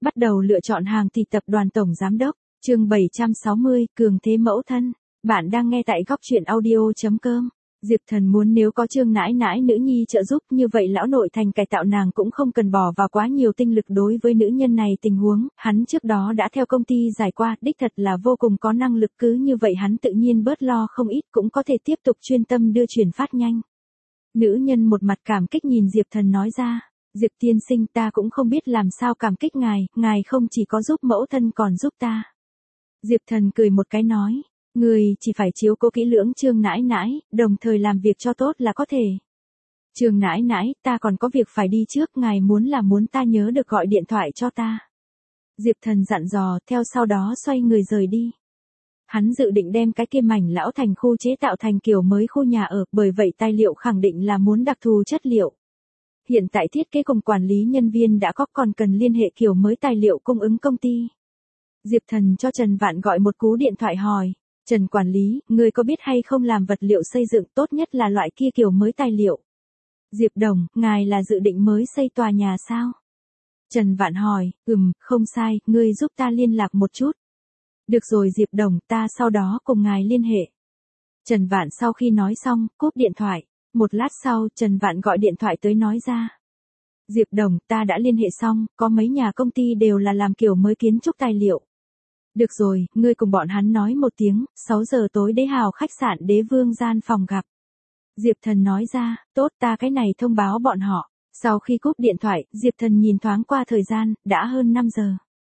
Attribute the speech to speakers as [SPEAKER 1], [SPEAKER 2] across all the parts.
[SPEAKER 1] Bắt đầu lựa chọn hàng thì tập đoàn tổng giám đốc, chương 760, cường thế mẫu thân. Bạn đang nghe tại góc truyện audio.com. Diệp Thần muốn nếu có Trương nãi nãi nữ nhi trợ giúp như vậy lão nội thành cải tạo nàng cũng không cần bỏ vào quá nhiều tinh lực đối với nữ nhân này tình huống, hắn trước đó đã theo công ty giải qua, đích thật là vô cùng có năng lực cứ như vậy hắn tự nhiên bớt lo không ít cũng có thể tiếp tục chuyên tâm đưa chuyển phát nhanh. Nữ nhân một mặt cảm kích nhìn Diệp Thần nói ra. Diệp tiên sinh ta cũng không biết làm sao cảm kích ngài không chỉ có giúp mẫu thân còn giúp ta. Diệp Thần cười một cái nói, người chỉ phải chiếu cố kỹ lưỡng Trương nãi nãi, đồng thời làm việc cho tốt là có thể. Trương nãi nãi, ta còn có việc phải đi trước, ngài muốn ta nhớ được gọi điện thoại cho ta. Diệp Thần dặn dò, theo sau đó xoay người rời đi. Hắn dự định đem cái kia mảnh lão thành khu chế tạo thành kiểu mới khu nhà ở, bởi vậy tài liệu khẳng định là muốn đặc thù chất liệu. Hiện tại thiết kế cùng quản lý nhân viên đã có còn cần liên hệ kiểu mới tài liệu cung ứng công ty. Diệp Thần cho Trần Vạn gọi một cú điện thoại hỏi, Trần quản lý, người có biết hay không làm vật liệu xây dựng tốt nhất là loại kia kiểu mới tài liệu. Diệp Đồng, ngài là dự định mới xây tòa nhà sao? Trần Vạn hỏi, không sai, ngươi giúp ta liên lạc một chút. Được rồi Diệp Đồng, ta sau đó cùng ngài liên hệ. Trần Vạn sau khi nói xong, cúp điện thoại. Một lát sau, Trần Vạn gọi điện thoại tới nói ra. Diệp Đồng, ta đã liên hệ xong, có mấy nhà công ty đều là làm kiểu mới kiến trúc tài liệu. Được rồi, ngươi cùng bọn hắn nói một tiếng, 6 giờ tối Đế Hào khách sạn Đế Vương gian phòng gặp. Diệp Thần nói ra, tốt ta cái này thông báo bọn họ. Sau khi cúp điện thoại, Diệp Thần nhìn thoáng qua thời gian, đã hơn 5 giờ.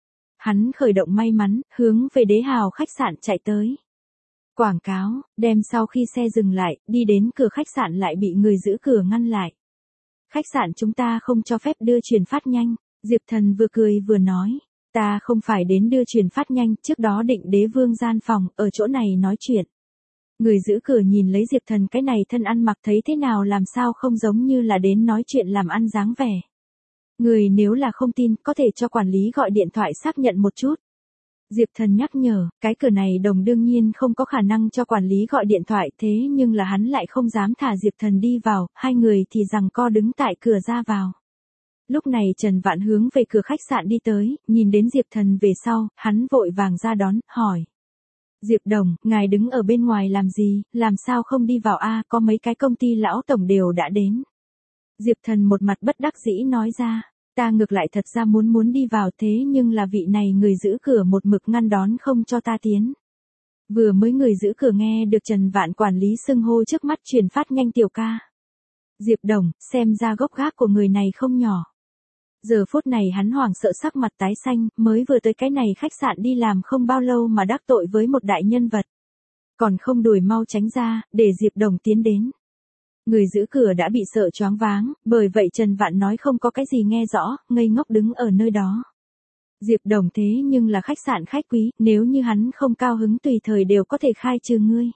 [SPEAKER 1] Hắn khởi động may mắn, hướng về Đế Hào khách sạn chạy tới. Quảng cáo, đem sau khi xe dừng lại, đi đến cửa khách sạn lại bị người giữ cửa ngăn lại. Khách sạn chúng ta không cho phép đưa chuyển phát nhanh, Diệp Thần vừa cười vừa nói. Ta không phải đến đưa chuyển phát nhanh, trước đó định Đế Vương gian phòng, ở chỗ này nói chuyện. Người giữ cửa nhìn lấy Diệp Thần cái này thân ăn mặc thấy thế nào làm sao không giống như là đến nói chuyện làm ăn dáng vẻ. Người nếu là không tin, có thể cho quản lý gọi điện thoại xác nhận một chút. Diệp Thần nhắc nhở, cái cửa này đồng đương nhiên không có khả năng cho quản lý gọi điện thoại thế nhưng là hắn lại không dám thả Diệp Thần đi vào, hai người thì giằng co đứng tại cửa ra vào. Lúc này Trần Vạn hướng về cửa khách sạn đi tới, nhìn đến Diệp Thần về sau, hắn vội vàng ra đón, hỏi. Diệp Đồng, ngài đứng ở bên ngoài làm gì, làm sao không đi vào a? Có mấy cái công ty lão tổng đều đã đến. Diệp Thần một mặt bất đắc dĩ nói ra, ta ngược lại thật ra muốn đi vào thế nhưng là vị này người giữ cửa một mực ngăn đón không cho ta tiến. Vừa mới người giữ cửa nghe được Trần Vạn quản lý xưng hô trước mắt chuyển phát nhanh tiểu ca. Diệp Đồng, xem ra gốc gác của người này không nhỏ. Giờ phút này hắn hoảng sợ sắc mặt tái xanh, mới vừa tới cái này khách sạn đi làm không bao lâu mà đắc tội với một đại nhân vật. Còn không đuổi mau tránh ra, để Diệp Đồng tiến đến. Người giữ cửa đã bị sợ choáng váng, bởi vậy Trần Vạn nói không có cái gì nghe rõ, ngây ngốc đứng ở nơi đó. Diệp Đồng thế nhưng là khách sạn khách quý, nếu như hắn không cao hứng tùy thời đều có thể khai trừ ngươi.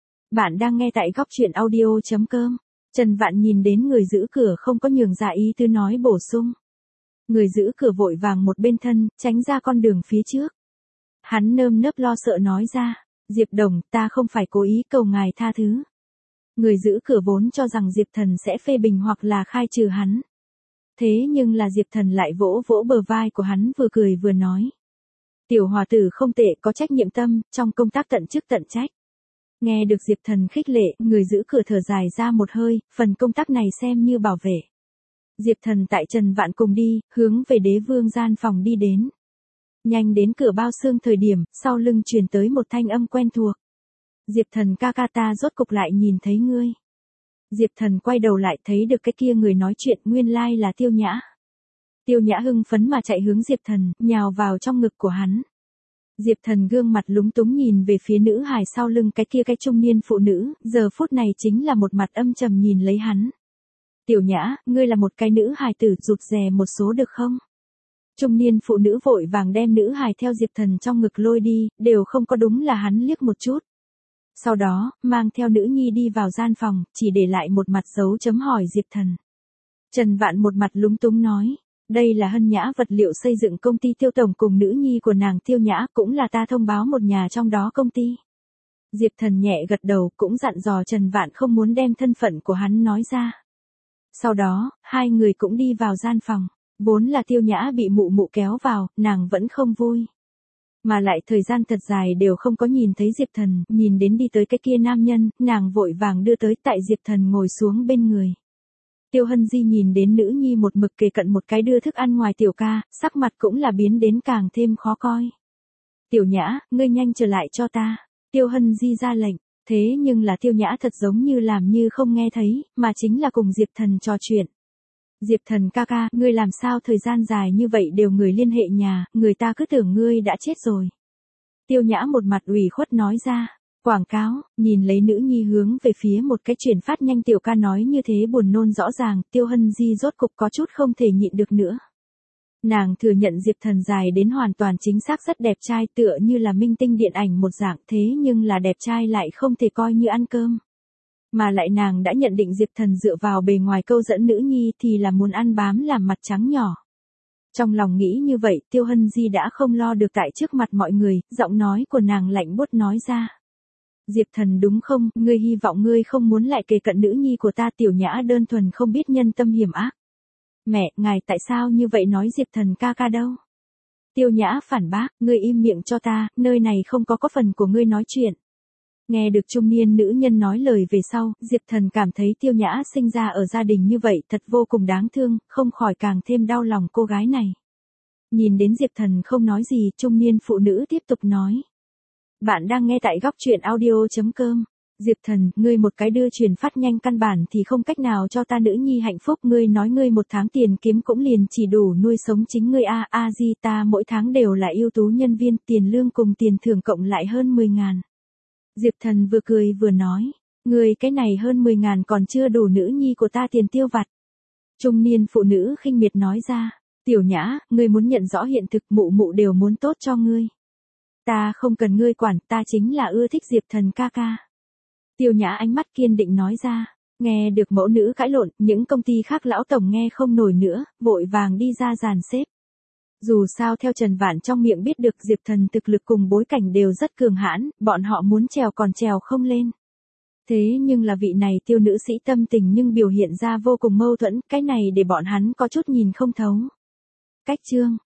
[SPEAKER 1] Bạn đang nghe tại góc truyện audio.com. Trần Vạn nhìn đến người giữ cửa không có nhường ra ý tư nói bổ sung. Người giữ cửa vội vàng một bên thân, tránh ra con đường phía trước. Hắn nơm nớp lo sợ nói ra, Diệp Đồng, ta không phải cố ý cầu ngài tha thứ. Người giữ cửa vốn cho rằng Diệp Thần sẽ phê bình hoặc là khai trừ hắn. Thế nhưng là Diệp Thần lại vỗ vỗ bờ vai của hắn vừa cười vừa nói. Tiểu hòa tử không tệ có trách nhiệm tâm, trong công tác tận chức tận trách. Nghe được Diệp Thần khích lệ, người giữ cửa thở dài ra một hơi, phần công tác này xem như bảo vệ. Diệp Thần tại Trần Vạn cùng đi, hướng về Đế Vương gian phòng đi đến. Nhanh đến cửa bao xương thời điểm, sau lưng truyền tới một thanh âm quen thuộc. Diệp Thần ca ca ta rốt cục lại nhìn thấy ngươi. Diệp Thần quay đầu lại thấy được cái kia người nói chuyện nguyên lai là Tiêu Nhã. Tiêu Nhã hưng phấn mà chạy hướng Diệp Thần, nhào vào trong ngực của hắn. Diệp Thần gương mặt lúng túng nhìn về phía nữ hài sau lưng cái kia cái trung niên phụ nữ, giờ phút này chính là một mặt âm trầm nhìn lấy hắn. Tiểu Nhã, ngươi là một cái nữ hài tử, rụt rè một số được không? Trung niên phụ nữ vội vàng đem nữ hài theo Diệp Thần trong ngực lôi đi, đều không có đúng là hắn liếc một chút. Sau đó, mang theo nữ nhi đi vào gian phòng, chỉ để lại một mặt dấu chấm hỏi Diệp Thần. Trần Vạn một mặt lúng túng nói, đây là Hân Nhã vật liệu xây dựng công ty Tiêu tổng cùng nữ nhi của nàng Tiêu Nhã, cũng là ta thông báo một nhà trong đó công ty. Diệp Thần nhẹ gật đầu, cũng dặn dò Trần Vạn không muốn đem thân phận của hắn nói ra. Sau đó, hai người cũng đi vào gian phòng. Vốn là Tiêu Nhã bị mụ mụ kéo vào, nàng vẫn không vui. Mà lại thời gian thật dài đều không có nhìn thấy Diệp Thần, nhìn đến đi tới cái kia nam nhân, nàng vội vàng đưa tới tại Diệp Thần ngồi xuống bên người. Tiêu Hân Di nhìn đến nữ nhi một mực kề cận một cái đưa thức ăn ngoài tiểu ca, sắc mặt cũng là biến đến càng thêm khó coi. Tiểu Nhã, ngươi nhanh trở lại cho ta. Tiêu Hân Di ra lệnh, thế nhưng là Tiêu Nhã thật giống như làm như không nghe thấy, mà chính là cùng Diệp Thần trò chuyện. Diệp Thần ca ca, ngươi làm sao thời gian dài như vậy đều người liên hệ nhà, người ta cứ tưởng ngươi đã chết rồi. Tiêu Nhã một mặt ủy khuất nói ra, quảng cáo, nhìn lấy nữ nhi hướng về phía một cái chuyển phát nhanh tiểu ca nói như thế buồn nôn rõ ràng, Tiêu Hân Di rốt cục có chút không thể nhịn được nữa. Nàng thừa nhận Diệp Thần dài đến hoàn toàn chính xác rất đẹp trai tựa như là minh tinh điện ảnh một dạng thế nhưng là đẹp trai lại không thể coi như ăn cơm. Mà lại nàng đã nhận định Diệp Thần dựa vào bề ngoài câu dẫn nữ nhi thì là muốn ăn bám làm mặt trắng nhỏ. Trong lòng nghĩ như vậy Tiêu Hân Di đã không lo được tại trước mặt mọi người, giọng nói của nàng lạnh buốt nói ra. Diệp Thần đúng không, ngươi hy vọng ngươi không muốn lại kề cận nữ nhi của ta. Tiểu Nhã đơn thuần không biết nhân tâm hiểm ác. Mẹ, ngài tại sao như vậy nói Diệp Thần ca ca đâu? Tiêu Nhã phản bác, ngươi im miệng cho ta, nơi này không có phần của ngươi nói chuyện. Nghe được trung niên nữ nhân nói lời về sau, Diệp Thần cảm thấy Tiêu Nhã sinh ra ở gia đình như vậy thật vô cùng đáng thương, không khỏi càng thêm đau lòng cô gái này. Nhìn đến Diệp Thần không nói gì, trung niên phụ nữ tiếp tục nói. Bạn đang nghe tại góc truyện audio.com. Diệp Thần, ngươi một cái đưa truyền phát nhanh căn bản thì không cách nào cho ta nữ nhi hạnh phúc. Ngươi nói ngươi một tháng tiền kiếm cũng liền chỉ đủ nuôi sống chính ngươi a di ta mỗi tháng đều là ưu tú nhân viên, tiền lương cùng tiền thưởng cộng lại hơn 10.000. Diệp Thần vừa cười vừa nói, ngươi cái này hơn 10.000 còn chưa đủ nữ nhi của ta tiền tiêu vặt. Trung niên phụ nữ khinh miệt nói ra, Tiểu Nhã, ngươi muốn nhận rõ hiện thực, mụ mụ đều muốn tốt cho ngươi. Ta không cần ngươi quản, ta chính là ưa thích Diệp Thần ca ca. Tiêu Nhã ánh mắt kiên định nói ra, nghe được mẫu nữ cãi lộn, những công ty khác lão tổng nghe không nổi nữa, vội vàng đi ra dàn xếp. Dù sao theo Trần Vạn trong miệng biết được Diệp Thần thực lực cùng bối cảnh đều rất cường hãn, bọn họ muốn trèo còn trèo không lên. Thế nhưng là vị này tiêu nữ sĩ tâm tình nhưng biểu hiện ra vô cùng mâu thuẫn, cái này để bọn hắn có chút nhìn không thấu. Cách chương